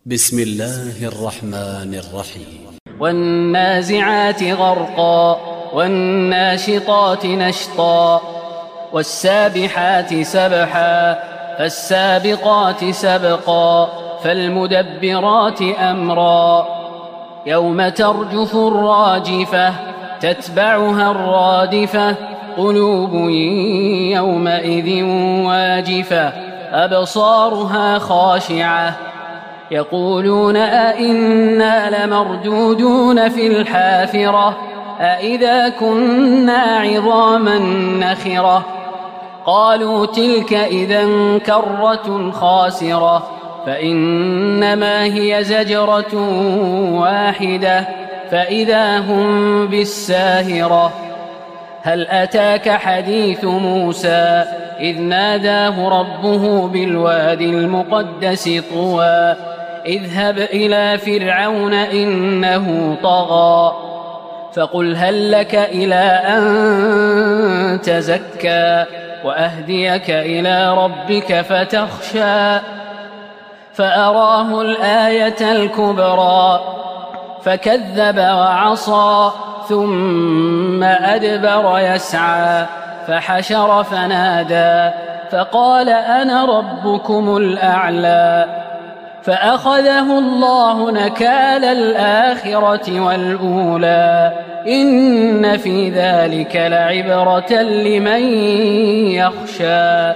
بسم الله الرحمن الرحيم. والنازعات غرقا والناشطات نشطا والسابحات سبحا فالسابقات سبقا فالمدبرات أمرا يوم ترجف الراجفة تتبعها الرادفة قلوب يومئذ واجفة أبصارها خاشعة يقولون أئنا لمردودون في الحافرة أئذا كنا عظاما نخرة قالوا تلك إذا كرة خاسرة فإنما هي زجرة واحدة فإذا هم بالساهرة هل أتاك حديث موسى إذ ناداه ربه بالوادي المقدس طوى اذهب إلى فرعون إنه طغى فقل هل لك إلى أن تزكى وأهديك إلى ربك فتخشى فأراه الآية الكبرى فكذب وعصى ثم أدبر يسعى فحشر فنادى فقال أنا ربكم الأعلى فأخذه الله نكال الآخرة والأولى إن في ذلك لعبرة لمن يخشى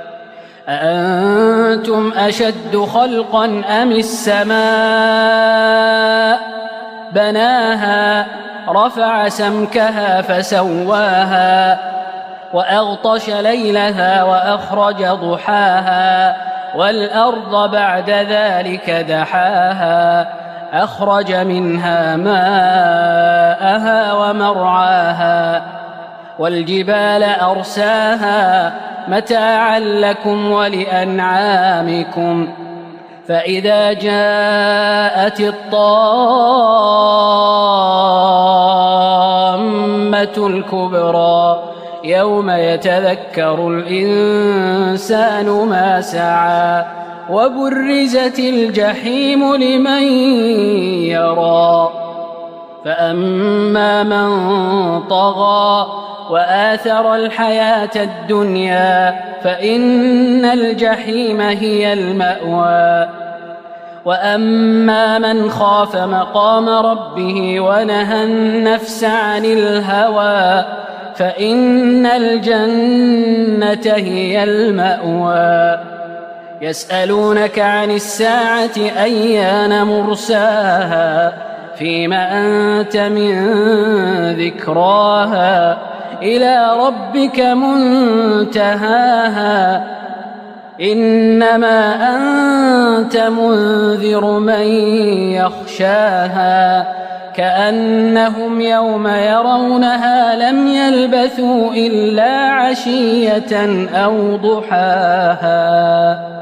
أأنتم أشد خلقا أم السماء بناها رفع سمكها فسواها وأغطش ليلها وأخرج ضحاها والأرض بعد ذلك دحاها أخرج منها ماءها ومرعاها والجبال أرساها متاعا لكم ولأنعامكم فإذا جاءت الطامة الكبرى يوم يتذكر الإنسان ما سعى وبرزت الجحيم لمن يرى فأما من طغى وآثر الحياة الدنيا فإن الجحيم هي المأوى وأما من خاف مقام ربه ونهى النفس عن الهوى فإن الجنة هي المأوى يسألونك عن الساعة أيان مرساها فيم أنت من ذكراها إلى ربك منتهاها إنما أنت منذر من يخشاها كأنهم يوم يرونها لم يلبثوا إلا عشية أو ضحاها.